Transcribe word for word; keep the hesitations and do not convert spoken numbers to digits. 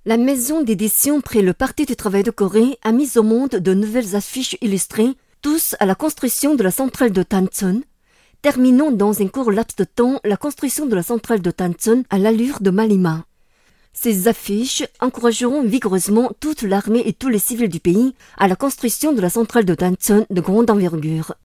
La maison d'édition près le Parti du travail de Corée a mis au monde de nouvelles affiches illustrées, tous à la construction de la centrale de Tancheon. Terminons dans un court laps de temps la construction de la centrale de Tancheon à l'allure de Malima. Ces affiches encourageront vigoureusement toute l'armée et tous les civils du pays à la construction de la centrale de Tancheon de grande envergure.